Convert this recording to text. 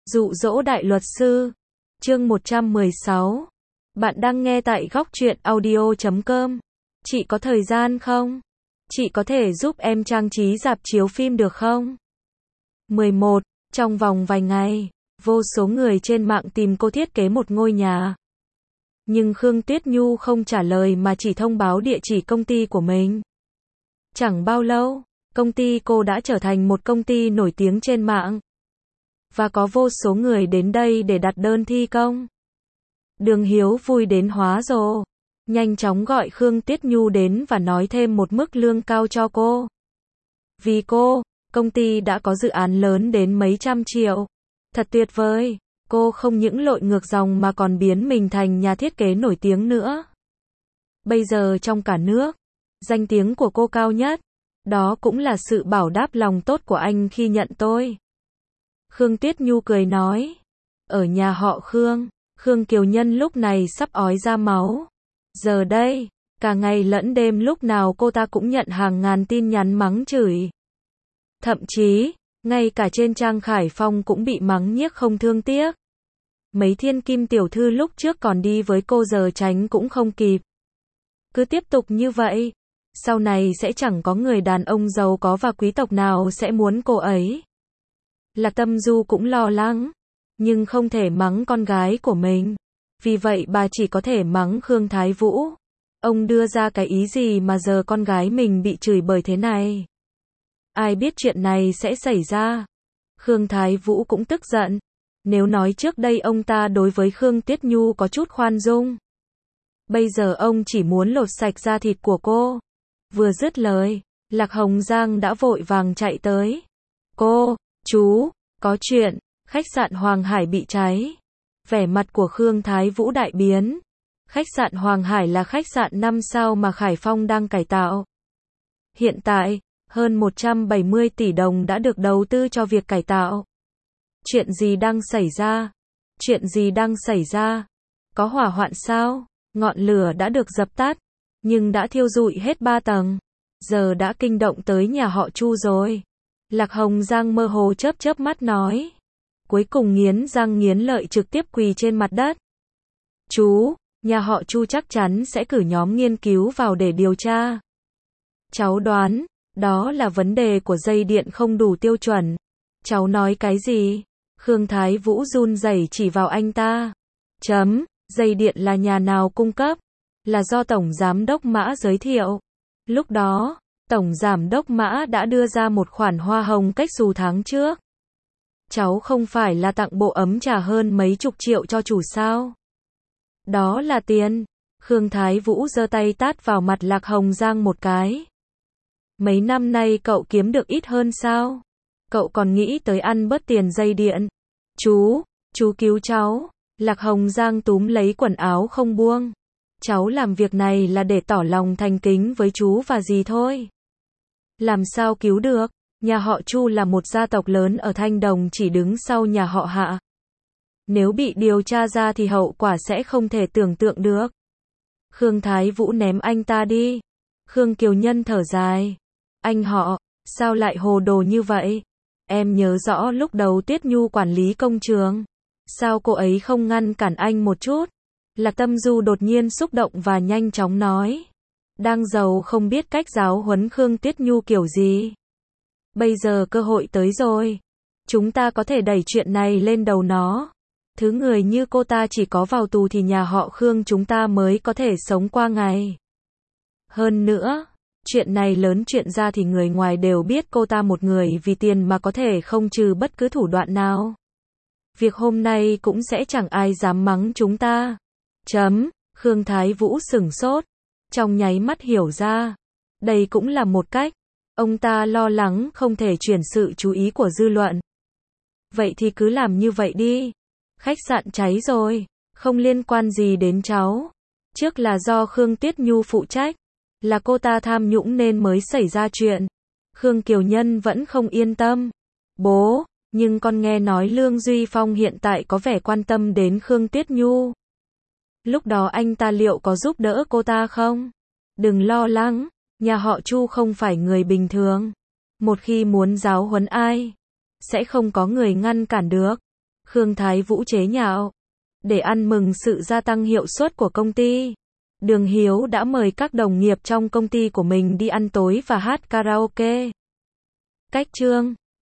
Dụ dỗ đại luật sư. Chương 116. Bạn đang nghe tại góc truyện audio.com. Chị có thời gian không? Chị có thể giúp em trang trí rạp chiếu phim được không? 11. Trong vòng vài ngày, vô số người trên mạng tìm cô thiết kế một ngôi nhà. Nhưng Khương Tuyết Nhu không trả lời mà chỉ thông báo địa chỉ công ty của mình. Chẳng bao lâu, công ty cô đã trở thành một công ty nổi tiếng trên mạng. Và có vô số người đến đây để đặt đơn thi công. Đường Hiếu vui đến hóa rồ. Nhanh chóng gọi Khương Tuyết Nhu đến và nói thêm một mức lương cao cho cô. Vì cô, công ty đã có dự án lớn đến mấy trăm triệu. Thật tuyệt vời. Cô không những lội ngược dòng mà còn biến mình thành nhà thiết kế nổi tiếng nữa. Bây giờ trong cả nước, danh tiếng của cô cao nhất. Đó cũng là sự bảo đáp lòng tốt của anh khi nhận tôi. Khương Tuyết Nhu cười nói. Ở nhà họ Khương, Khương Kiều Nhân lúc này sắp ói ra máu. Giờ đây, cả ngày lẫn đêm lúc nào cô ta cũng nhận hàng ngàn tin nhắn mắng chửi. Thậm chí, ngay cả trên trang Khải Phong cũng bị mắng nhiếc không thương tiếc. Mấy thiên kim tiểu thư lúc trước còn đi với cô giờ tránh cũng không kịp. Cứ tiếp tục như vậy, sau này sẽ chẳng có người đàn ông giàu có và quý tộc nào sẽ muốn cô ấy. Lạc Tâm Du cũng lo lắng, nhưng không thể mắng con gái của mình. Vì vậy bà chỉ có thể mắng Khương Thái Vũ. Ông đưa ra cái ý gì mà giờ con gái mình bị chửi bởi thế này? Ai biết chuyện này sẽ xảy ra? Khương Thái Vũ cũng tức giận. Nếu nói trước đây ông ta đối với Khương Tuyết Nhu có chút khoan dung. Bây giờ ông chỉ muốn lột sạch da thịt của cô. Vừa dứt lời, Lạc Hồng Giang đã vội vàng chạy tới. Chú, có chuyện, khách sạn Hoàng Hải bị cháy. Vẻ mặt của Khương Thái Vũ đại biến. Khách sạn Hoàng Hải là khách sạn 5 sao mà Khải Phong đang cải tạo. Hiện tại, hơn 170 tỷ đồng đã được đầu tư cho việc cải tạo. Chuyện gì đang xảy ra? Chuyện gì đang xảy ra? Có hỏa hoạn sao? Ngọn lửa đã được dập tắt, nhưng đã thiêu rụi hết 3 tầng. Giờ đã kinh động tới nhà họ Chu rồi. Lạc Hồng Giang mơ hồ chớp chớp mắt nói. Cuối cùng nghiến răng nghiến lợi trực tiếp quỳ trên mặt đất. Chú, nhà họ Chu chắc chắn sẽ cử nhóm nghiên cứu vào để điều tra. Cháu đoán, đó là vấn đề của dây điện không đủ tiêu chuẩn. Cháu nói cái gì? Khương Thái Vũ run rẩy chỉ vào anh ta. Dây điện là nhà nào cung cấp? Là do Tổng Giám đốc Mã giới thiệu. Lúc đó, Tổng Giám đốc Mã đã đưa ra một khoản hoa hồng cách xù tháng trước. Cháu không phải là tặng bộ ấm trà hơn mấy chục triệu cho chủ sao? Đó là tiền. Khương Thái Vũ giơ tay tát vào mặt Lạc Hồng Giang một cái. Mấy năm nay cậu kiếm được ít hơn sao? Cậu còn nghĩ tới ăn bớt tiền dây điện. Chú cứu cháu. Lạc Hồng Giang túm lấy quần áo không buông. Cháu làm việc này là để tỏ lòng thành kính với chú và dì thôi. Làm sao cứu được? Nhà họ Chu là một gia tộc lớn ở Thanh Đồng chỉ đứng sau nhà họ Hạ. Nếu bị điều tra ra thì hậu quả sẽ không thể tưởng tượng được. Khương Thái Vũ ném anh ta đi. Khương Kiều Nhân thở dài. Anh họ, sao lại hồ đồ như vậy? Em nhớ rõ lúc đầu Tuyết Nhu quản lý công trường. Sao cô ấy không ngăn cản anh một chút? Lạc Tâm Du đột nhiên xúc động và nhanh chóng nói. Đang giàu không biết cách giáo huấn Khương Tuyết Nhu kiểu gì. Bây giờ cơ hội tới rồi. Chúng ta có thể đẩy chuyện này lên đầu nó. Thứ người như cô ta chỉ có vào tù thì nhà họ Khương chúng ta mới có thể sống qua ngày. Hơn nữa, chuyện này lớn chuyện ra thì người ngoài đều biết cô ta một người vì tiền mà có thể không trừ bất cứ thủ đoạn nào. Việc hôm nay cũng sẽ chẳng ai dám mắng chúng ta. Khương Thái Vũ sửng sốt. Trong nháy mắt hiểu ra. Đây cũng là một cách. Ông ta lo lắng không thể chuyển sự chú ý của dư luận. Vậy thì cứ làm như vậy đi. Khách sạn cháy rồi. Không liên quan gì đến cháu. Trước là do Khương Tuyết Nhu phụ trách. Là cô ta tham nhũng nên mới xảy ra chuyện. Khương Kiều Nhân vẫn không yên tâm. Bố, nhưng con nghe nói Lương Duy Phong hiện tại có vẻ quan tâm đến Khương Tuyết Nhu. Lúc đó anh ta liệu có giúp đỡ cô ta không? Đừng lo lắng, nhà họ Chu không phải người bình thường. Một khi muốn giáo huấn ai, sẽ không có người ngăn cản được. Khương Thái Vũ chế nhạo. Để ăn mừng sự gia tăng hiệu suất của công ty, Đường Hiếu đã mời các đồng nghiệp trong công ty của mình đi ăn tối và hát karaoke. Cách chương